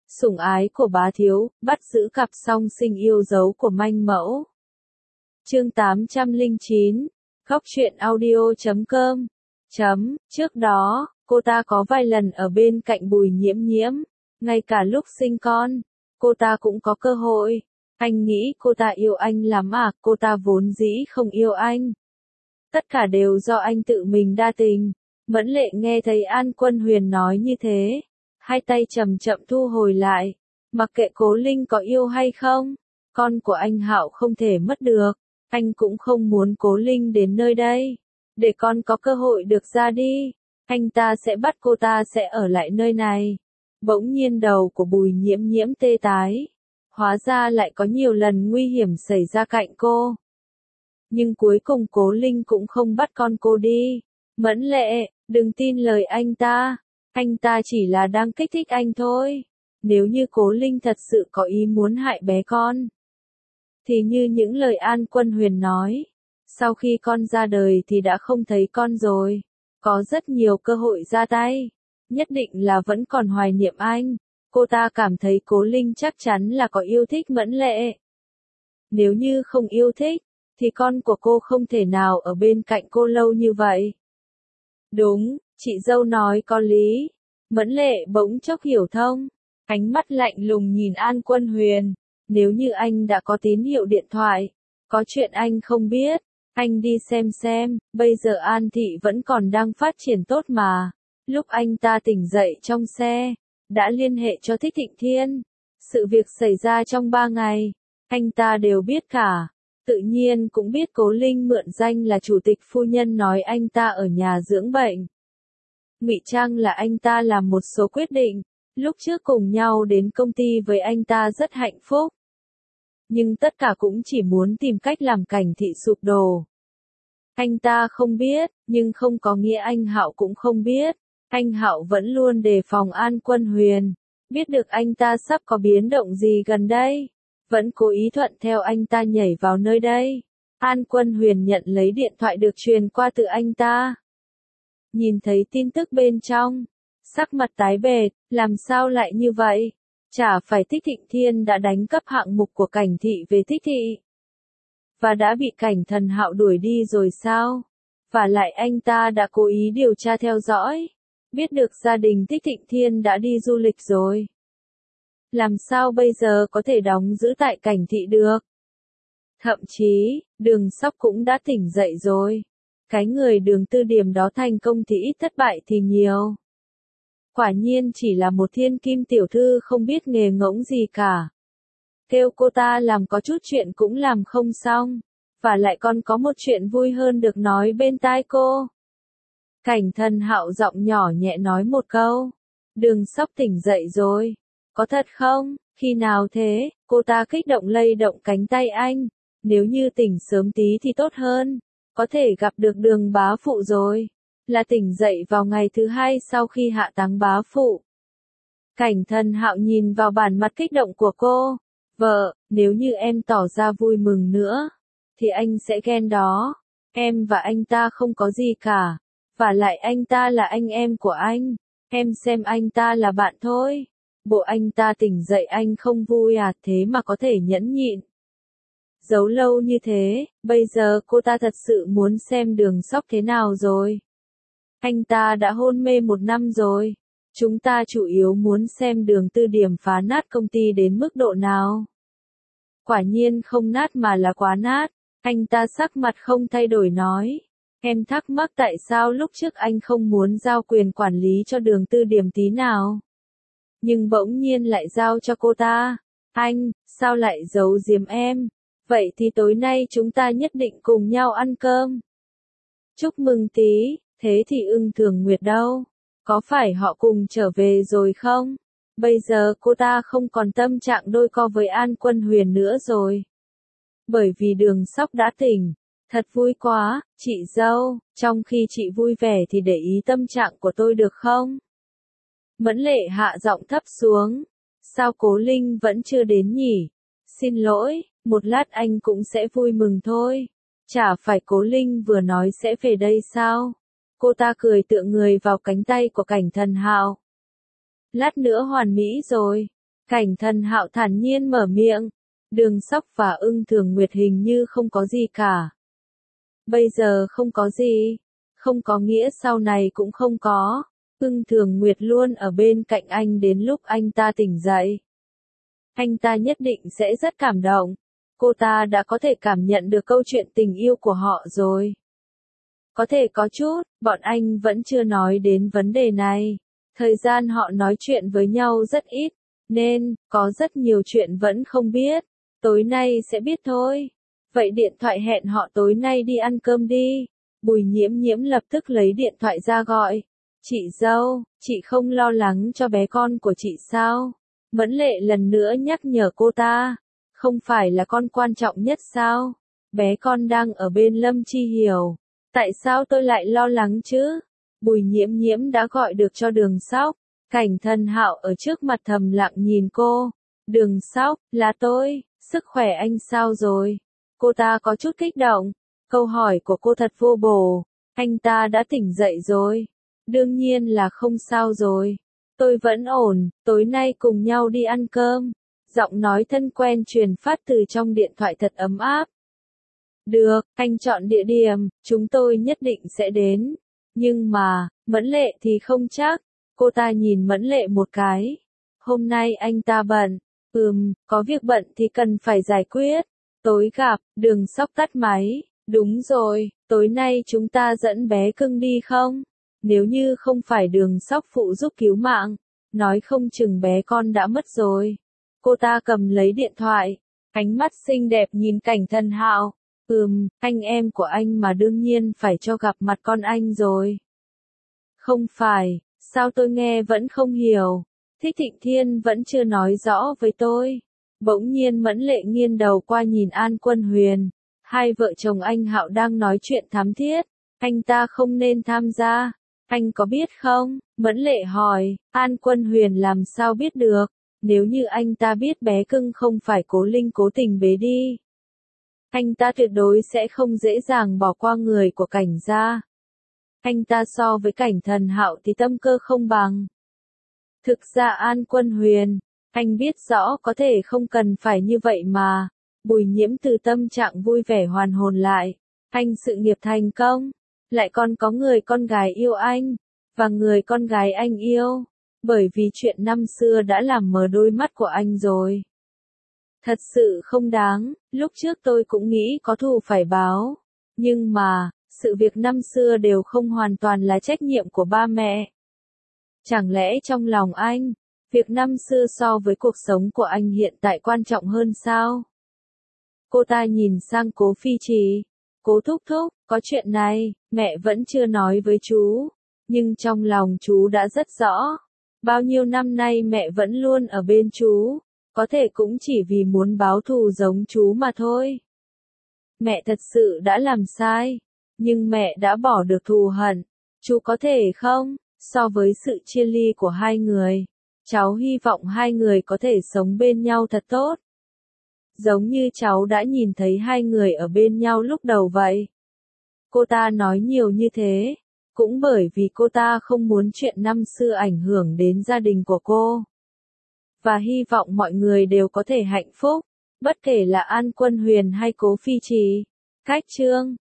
Sủng ái của bá thiếu, bắt giữ cặp song sinh yêu dấu của manh mẫu. Chương 809, Góc truyện audio.com. Trước đó, cô ta có vài lần ở bên cạnh Bùi Nhiễm Nhiễm, ngay cả lúc sinh con, cô ta cũng có cơ hội. Anh nghĩ cô ta yêu anh lắm à, cô ta vốn dĩ không yêu anh. Tất cả đều do anh tự mình đa tình. Mẫn Lệ nghe thấy An Quân Huyền nói như thế, hai tay chậm chậm thu hồi lại, mặc kệ Cố Linh có yêu hay không, con của anh Hạo không thể mất được, anh cũng không muốn Cố Linh đến nơi đây, để con có cơ hội được ra đi, anh ta sẽ bắt cô ta sẽ ở lại nơi này. Bỗng nhiên đầu của Bùi Nhiễm Nhiễm tê tái, hóa ra lại có nhiều lần nguy hiểm xảy ra cạnh cô. Nhưng cuối cùng Cố Linh cũng không bắt con cô đi. Mẫn Lệ, đừng tin lời anh ta chỉ là đang kích thích anh thôi. Nếu như Cố Linh thật sự có ý muốn hại bé con, thì như những lời An Quân Huyền nói, sau khi con ra đời thì đã không thấy con rồi, có rất nhiều cơ hội ra tay, nhất định là vẫn còn hoài niệm anh. Cô ta cảm thấy Cố Linh chắc chắn là có yêu thích Mẫn Lệ. Nếu như không yêu thích, thì con của cô không thể nào ở bên cạnh cô lâu như vậy. Đúng, chị dâu nói có lý. Mẫn Lệ bỗng chốc hiểu thông, ánh mắt lạnh lùng nhìn An Quân Huyền. Nếu như anh đã có tín hiệu điện thoại, có chuyện anh không biết, anh đi xem, bây giờ An Thị vẫn còn đang phát triển tốt mà. Lúc anh ta tỉnh dậy trong xe, đã liên hệ cho Thích Thịnh Thiên. Sự việc xảy ra trong 3 ngày, anh ta đều biết cả. Tự nhiên cũng biết Cố Linh mượn danh là chủ tịch phu nhân nói anh ta ở nhà dưỡng bệnh. Ngụy trang là anh ta làm một số quyết định, lúc trước cùng nhau đến công ty với anh ta rất hạnh phúc. Nhưng tất cả cũng chỉ muốn tìm cách làm Cảnh Thị sụp đổ. Anh ta không biết, nhưng không có nghĩa anh Hạo cũng không biết. Anh Hạo vẫn luôn đề phòng An Quân Huyền, biết được anh ta sắp có biến động gì gần đây, vẫn cố ý thuận theo anh ta nhảy vào nơi đây. An Quân Huyền nhận lấy điện thoại được truyền qua từ anh ta. Nhìn thấy tin tức bên trong, sắc mặt tái bệch, làm sao lại như vậy? Chả phải Thích Thịnh Thiên đã đánh cắp hạng mục của Cảnh Thị về Thích Thị, và đã bị Cảnh Thần Hạo đuổi đi rồi sao? Và lại anh ta đã cố ý điều tra theo dõi, biết được gia đình Thích Thịnh Thiên đã đi du lịch rồi. Làm sao bây giờ có thể đóng giữ tại Cảnh Thị được? Thậm chí, Đường Sóc cũng đã tỉnh dậy rồi. Cái người Đường Tư Điểm đó thành công thì ít, thất bại thì nhiều. Quả nhiên chỉ là một thiên kim tiểu thư không biết nghề ngỗng gì cả. Kêu cô ta làm có chút chuyện cũng làm không xong. Và lại còn có một chuyện vui hơn được nói bên tai cô. Cảnh Thần Hạo giọng nhỏ nhẹ nói một câu. Đường Sóc tỉnh dậy rồi. Có thật không? Khi nào thế? Cô ta kích động lay động cánh tay anh. Nếu như tỉnh sớm tí thì tốt hơn. Có thể gặp được Đường bá phụ rồi. Là tỉnh dậy vào ngày thứ 2 sau khi hạ táng bá phụ. Cảnh Thần Hạo nhìn vào bản mặt kích động của cô. Vợ, nếu như em tỏ ra vui mừng nữa, thì anh sẽ ghen đó. Em và anh ta không có gì cả. Và lại anh ta là anh em của anh. Em xem anh ta là bạn thôi. Bộ anh ta tỉnh dậy anh không vui à, thế mà có thể nhẫn nhịn. Giấu lâu như thế, bây giờ cô ta thật sự muốn xem Đường Sóc thế nào rồi. Anh ta đã hôn mê 1 năm rồi. Chúng ta chủ yếu muốn xem Đường Tư Điểm phá nát công ty đến mức độ nào. Quả nhiên không nát mà là quá nát. Anh ta sắc mặt không thay đổi nói. Em thắc mắc tại sao lúc trước anh không muốn giao quyền quản lý cho Đường Tư Điểm tí nào. Nhưng bỗng nhiên lại giao cho cô ta. Anh, sao lại giấu giếm em? Vậy thì tối nay chúng ta nhất định cùng nhau ăn cơm. Chúc mừng tí, thế thì Ưng Thường Nguyệt đâu? Có phải họ cùng trở về rồi không? Bây giờ cô ta không còn tâm trạng đôi co với An Quân Huyền nữa rồi. Bởi vì Đường Sóc đã tỉnh. Thật vui quá, chị dâu, trong khi chị vui vẻ thì để ý tâm trạng của tôi được không? Mẫn Lệ hạ giọng thấp xuống. Sao Cố Linh vẫn chưa đến nhỉ? Xin lỗi, một lát anh cũng sẽ vui mừng thôi. Chả phải Cố Linh vừa nói sẽ về đây sao? Cô ta cười tựa người vào cánh tay của Cảnh Thần Hạo. Lát nữa hoàn mỹ rồi. Cảnh Thần Hạo thản nhiên mở miệng. Đường Sóc và Ưng Thường Nguyệt hình như không có gì cả. Bây giờ không có gì, không có nghĩa sau này cũng không có. Ưng Thường Nguyệt luôn ở bên cạnh anh đến lúc anh ta tỉnh dậy. Anh ta nhất định sẽ rất cảm động. Cô ta đã có thể cảm nhận được câu chuyện tình yêu của họ rồi. Có thể có chút, bọn anh vẫn chưa nói đến vấn đề này. Thời gian họ nói chuyện với nhau rất ít, nên, có rất nhiều chuyện vẫn không biết. Tối nay sẽ biết thôi. Vậy điện thoại hẹn họ tối nay đi ăn cơm đi. Bùi Nhiễm Nhiễm lập tức lấy điện thoại ra gọi. Chị dâu, chị không lo lắng cho bé con của chị sao? Mẫn Lệ lần nữa nhắc nhở cô ta. Không phải là con quan trọng nhất sao? Bé con đang ở bên Lâm Chi Hiểu. Tại sao tôi lại lo lắng chứ? Bùi Nhiễm Nhiễm đã gọi được cho Đường Sóc. Cảnh Thần Hạo ở trước mặt thầm lặng nhìn cô. Đường Sóc, là tôi, sức khỏe anh sao rồi? Cô ta có chút kích động. Câu hỏi của cô thật vô bổ. Anh ta đã tỉnh dậy rồi. Đương nhiên là không sao rồi. Tôi vẫn ổn, tối nay cùng nhau đi ăn cơm. Giọng nói thân quen truyền phát từ trong điện thoại thật ấm áp. Được, anh chọn địa điểm, chúng tôi nhất định sẽ đến. Nhưng mà, Mẫn Lệ thì không chắc. Cô ta nhìn Mẫn Lệ một cái. Hôm nay anh ta bận. Có việc bận thì cần phải giải quyết. Tối gặp, Đường Sóc tắt máy. Đúng rồi, tối nay chúng ta dẫn bé cưng đi không? Nếu như không phải Đường Sóc phụ giúp cứu mạng, nói không chừng bé con đã mất rồi. Cô ta cầm lấy điện thoại, ánh mắt xinh đẹp nhìn Cảnh Thần Hạo. Anh em của anh mà đương nhiên phải cho gặp mặt con anh rồi. Không phải, sao tôi nghe vẫn không hiểu. Thích Thịnh Thiên vẫn chưa nói rõ với tôi. Bỗng nhiên Mẫn Lệ nghiêng đầu qua nhìn An Quân Huyền. Hai vợ chồng anh Hạo đang nói chuyện thắm thiết. Anh ta không nên tham gia. Anh có biết không? Mẫn Lệ hỏi. An Quân Huyền làm sao biết được? Nếu như anh ta biết bé cưng không phải Cố Linh cố tình bế đi, anh ta tuyệt đối sẽ không dễ dàng bỏ qua người của Cảnh gia. Anh ta so với Cảnh Thần Hạo thì tâm cơ không bằng. Thực ra An Quân Huyền, anh biết rõ có thể không cần phải như vậy mà. Bùi Nhiễm từ tâm trạng vui vẻ hoàn hồn lại. Anh sự nghiệp thành công, lại còn có người con gái yêu anh, và người con gái anh yêu. Bởi vì chuyện năm xưa đã làm mờ đôi mắt của anh rồi. Thật sự không đáng, lúc trước tôi cũng nghĩ có thù phải báo. Nhưng mà, sự việc năm xưa đều không hoàn toàn là trách nhiệm của ba mẹ. Chẳng lẽ trong lòng anh, việc năm xưa so với cuộc sống của anh hiện tại quan trọng hơn sao? Cô ta nhìn sang Cố Phi Trì. Cố thúc thúc, có chuyện này, mẹ vẫn chưa nói với chú. Nhưng trong lòng chú đã rất rõ. Bao nhiêu năm nay mẹ vẫn luôn ở bên chú. Có thể cũng chỉ vì muốn báo thù giống chú mà thôi. Mẹ thật sự đã làm sai. Nhưng mẹ đã bỏ được thù hận. Chú có thể không? So với sự chia ly của hai người, cháu hy vọng hai người có thể sống bên nhau thật tốt. Giống như cháu đã nhìn thấy hai người ở bên nhau lúc đầu vậy. Cô ta nói nhiều như thế, cũng bởi vì cô ta không muốn chuyện năm xưa ảnh hưởng đến gia đình của cô. Và hy vọng mọi người đều có thể hạnh phúc, bất kể là An Quân Huyền hay Cố Phi Trì. Cách chương